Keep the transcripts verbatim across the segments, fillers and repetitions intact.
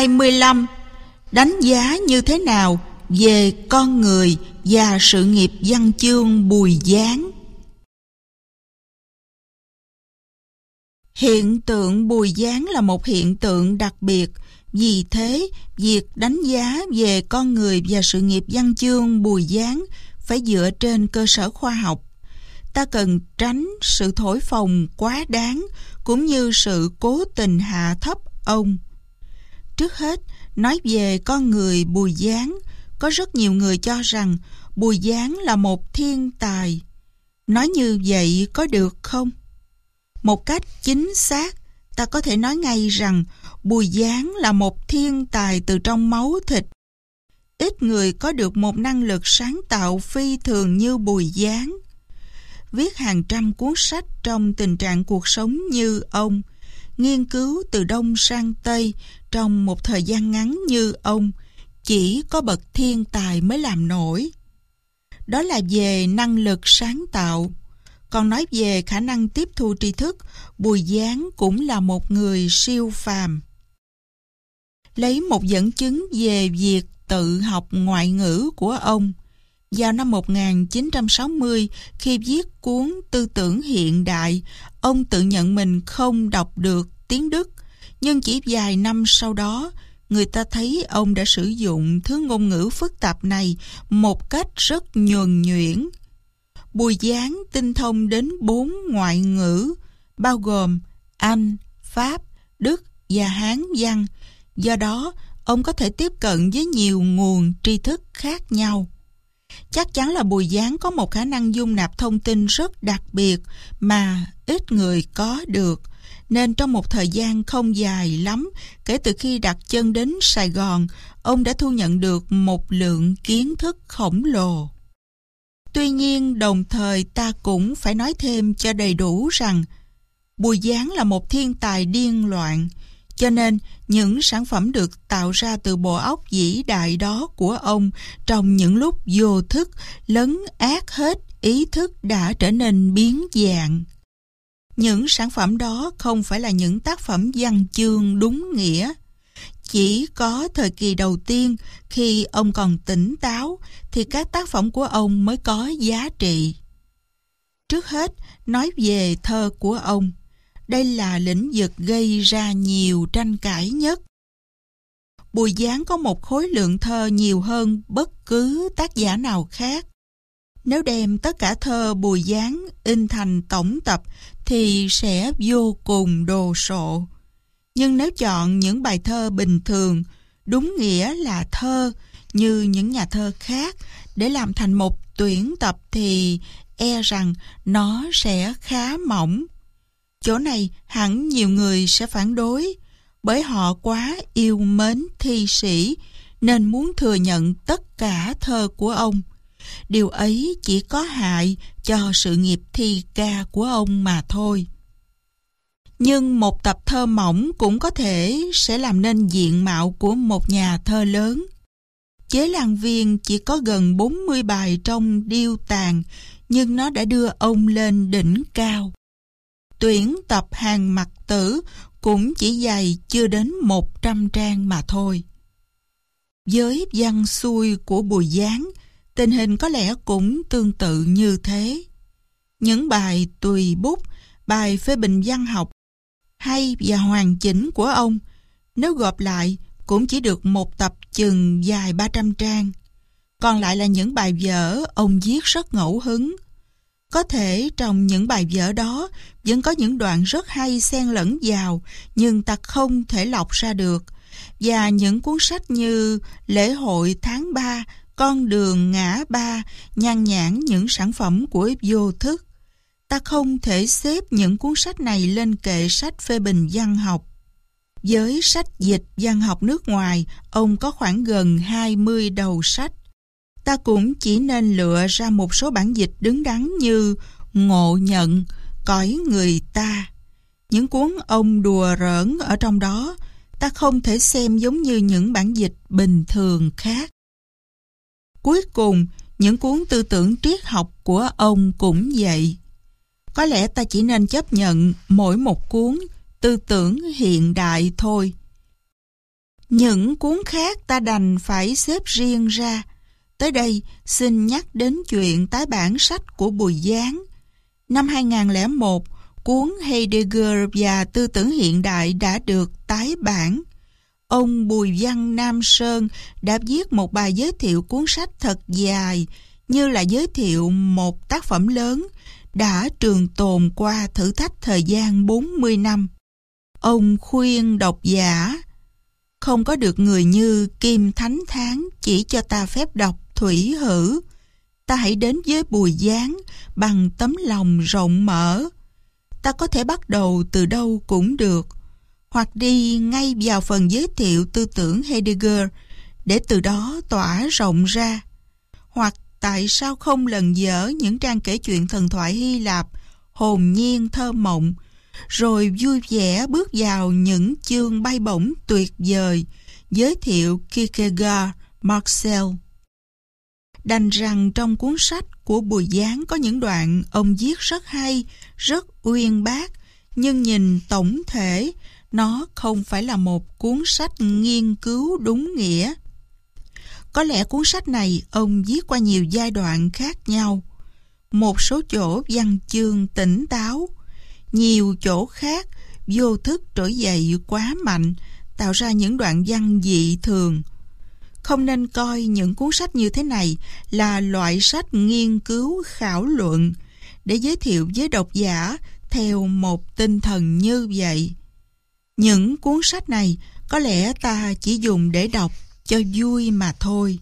hai mươi lăm. Đánh giá như thế nào về con người và sự nghiệp văn chương Bùi Giáng? Hiện tượng Bùi Giáng là một hiện tượng đặc biệt. Vì thế, việc đánh giá về con người và sự nghiệp văn chương Bùi Giáng phải dựa trên cơ sở khoa học. Ta cần tránh sự thổi phồng quá đáng cũng như sự cố tình hạ thấp ông. Trước hết, nói về con người Bùi Giáng, có rất nhiều người cho rằng Bùi Giáng là một thiên tài. Nói như vậy có được không? Một cách chính xác, ta có thể nói ngay rằng Bùi Giáng là một thiên tài từ trong máu thịt. Ít người có được một năng lực sáng tạo phi thường như Bùi Giáng. Viết hàng trăm cuốn sách trong tình trạng cuộc sống như ông, nghiên cứu từ Đông sang Tây trong một thời gian ngắn như ông, chỉ có bậc thiên tài mới làm nổi. Đó là về năng lực sáng tạo. Còn nói về khả năng tiếp thu tri thức, Bùi Giáng cũng là một người siêu phàm. Lấy một dẫn chứng về việc tự học ngoại ngữ của ông, vào năm một nghìn chín trăm sáu mươi, khi viết cuốn Tư tưởng hiện đại, ông tự nhận mình không đọc được tiếng Đức, nhưng chỉ vài năm sau đó, người ta thấy ông đã sử dụng thứ ngôn ngữ phức tạp này một cách rất nhuần nhuyễn. Bùi Giáng tinh thông đến bốn ngoại ngữ, bao gồm Anh, Pháp, Đức và Hán văn. Do đó, ông có thể tiếp cận với nhiều nguồn tri thức khác nhau. Chắc chắn là Bùi Giáng có một khả năng dung nạp thông tin rất đặc biệt mà ít người có được, nên trong một thời gian không dài lắm, kể từ khi đặt chân đến Sài Gòn, ông đã thu nhận được một lượng kiến thức khổng lồ. Tuy nhiên, đồng thời ta cũng phải nói thêm cho đầy đủ rằng Bùi Giáng là một thiên tài điên loạn, cho nên những sản phẩm được tạo ra từ bộ óc vĩ đại đó của ông trong những lúc vô thức lấn át hết ý thức đã trở nên biến dạng. Những sản phẩm đó không phải là những tác phẩm văn chương đúng nghĩa. Chỉ có thời kỳ đầu tiên, khi ông còn tỉnh táo, thì các tác phẩm của ông mới có giá trị. Trước hết, nói về thơ của ông. Đây là lĩnh vực gây ra nhiều tranh cãi nhất. Bùi Giáng có một khối lượng thơ nhiều hơn bất cứ tác giả nào khác. Nếu đem tất cả thơ Bùi Giáng in thành tổng tập thì sẽ vô cùng đồ sộ. Nhưng nếu chọn những bài thơ bình thường, đúng nghĩa là thơ như những nhà thơ khác, để làm thành một tuyển tập thì e rằng nó sẽ khá mỏng. Chỗ này hẳn nhiều người sẽ phản đối, bởi họ quá yêu mến thi sĩ nên muốn thừa nhận tất cả thơ của ông. Điều ấy chỉ có hại cho sự nghiệp thi ca của ông mà thôi. Nhưng một tập thơ mỏng cũng có thể sẽ làm nên diện mạo của một nhà thơ lớn. Chế Lan Viên chỉ có gần bốn mươi bài trong Điêu Tàn, nhưng nó đã đưa ông lên đỉnh cao. Tuyển tập Hàng Mặc Tử cũng chỉ dày chưa đến một trăm trang mà thôi. Với văn xuôi của Bùi Giáng, tình hình có lẽ cũng tương tự như thế. Những bài tùy bút, bài phê bình văn học hay và hoàn chỉnh của ông, nếu gộp lại cũng chỉ được một tập chừng dài ba trăm trang. Còn lại là những bài vở ông viết rất ngẫu hứng. Có thể trong những bài vở đó vẫn có những đoạn rất hay xen lẫn vào, nhưng ta không thể lọc ra được. Và những cuốn sách như Lễ hội tháng ba, Con đường ngã ba, nhan nhản những sản phẩm của vô thức. Ta không thể xếp những cuốn sách này lên kệ sách phê bình văn học. Với sách dịch văn học nước ngoài, ông có khoảng gần hai mươi đầu sách. Ta cũng chỉ nên lựa ra một số bản dịch đứng đắn như Ngộ Nhận, Cõi Người Ta. Những cuốn ông đùa rỡn ở trong đó, ta không thể xem giống như những bản dịch bình thường khác. Cuối cùng, những cuốn tư tưởng triết học của ông cũng vậy. Có lẽ ta chỉ nên chấp nhận mỗi một cuốn tư tưởng hiện đại thôi. Những cuốn khác ta đành phải xếp riêng ra. Tới đây, xin nhắc đến chuyện tái bản sách của Bùi Giáng. Năm hai không không một, cuốn Heidegger và Tư tưởng hiện đại đã được tái bản. Ông Bùi Văn Nam Sơn đã viết một bài giới thiệu cuốn sách thật dài, như là giới thiệu một tác phẩm lớn, đã trường tồn qua thử thách thời gian bốn mươi năm. Ông khuyên độc giả, không có được người như Kim Thánh Thán chỉ cho ta phép đọc thủy hử. Ta hãy đến với Bùi Giáng bằng tấm lòng rộng mở. Ta có thể bắt đầu từ đâu cũng được, hoặc đi ngay vào phần giới thiệu tư tưởng Heidegger để từ đó tỏa rộng ra, hoặc tại sao không lần dở những trang kể chuyện thần thoại Hy Lạp hồn nhiên thơ mộng, rồi vui vẻ bước vào những chương bay bổng tuyệt vời giới thiệu Kierkegaard, Marcel. Đành rằng trong cuốn sách của Bùi Giáng có những đoạn ông viết rất hay, rất uyên bác, nhưng nhìn tổng thể, nó không phải là một cuốn sách nghiên cứu đúng nghĩa. Có lẽ cuốn sách này ông viết qua nhiều giai đoạn khác nhau. Một số chỗ văn chương tỉnh táo, nhiều chỗ khác vô thức trỗi dậy quá mạnh, tạo ra những đoạn văn dị thường. Không nên coi những cuốn sách như thế này là loại sách nghiên cứu khảo luận để giới thiệu với độc giả theo một tinh thần như vậy. Những cuốn sách này có lẽ ta chỉ dùng để đọc cho vui mà thôi.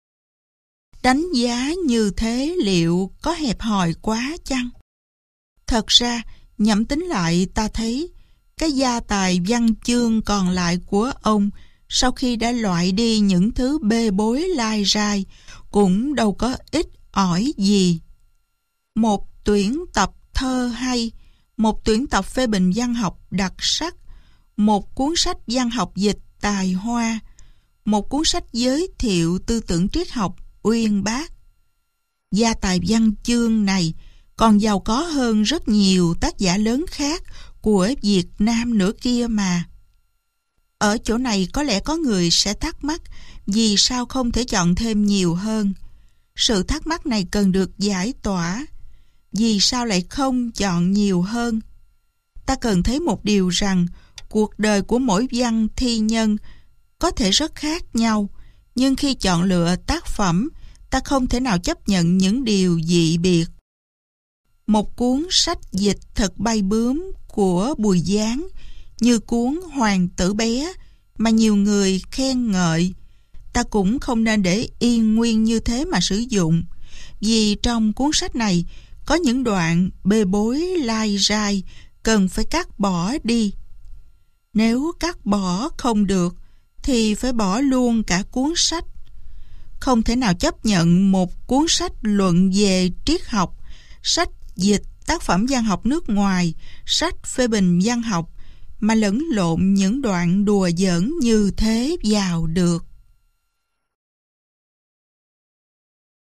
Đánh giá như thế liệu có hẹp hòi quá chăng? Thật ra, nhẩm tính lại ta thấy cái gia tài văn chương còn lại của ông sau khi đã loại đi những thứ bê bối lai rai cũng đâu có ít ỏi gì. Một tuyển tập thơ hay, một tuyển tập phê bình văn học đặc sắc, một cuốn sách văn học dịch tài hoa, một cuốn sách giới thiệu tư tưởng triết học uyên bác. Gia tài văn chương này còn giàu có hơn rất nhiều tác giả lớn khác của Việt Nam nữa kia mà. Ở chỗ này có lẽ có người sẽ thắc mắc vì sao không thể chọn thêm nhiều hơn. Sự thắc mắc này cần được giải tỏa. Vì sao lại không chọn nhiều hơn? Ta cần thấy một điều rằng cuộc đời của mỗi văn thi nhân có thể rất khác nhau, nhưng khi chọn lựa tác phẩm, ta không thể nào chấp nhận những điều dị biệt. Một cuốn sách dịch thật bay bướm của Bùi Giáng, như cuốn Hoàng tử bé mà nhiều người khen ngợi, ta cũng không nên để yên nguyên như thế mà sử dụng, vì trong cuốn sách này có những đoạn bê bối lai rai cần phải cắt bỏ đi. Nếu cắt bỏ không được thì phải bỏ luôn cả cuốn sách. Không thể nào chấp nhận một cuốn sách luận về triết học, sách dịch tác phẩm văn học nước ngoài, sách phê bình văn học mà lẫn lộn những đoạn đùa giỡn như thế vào được.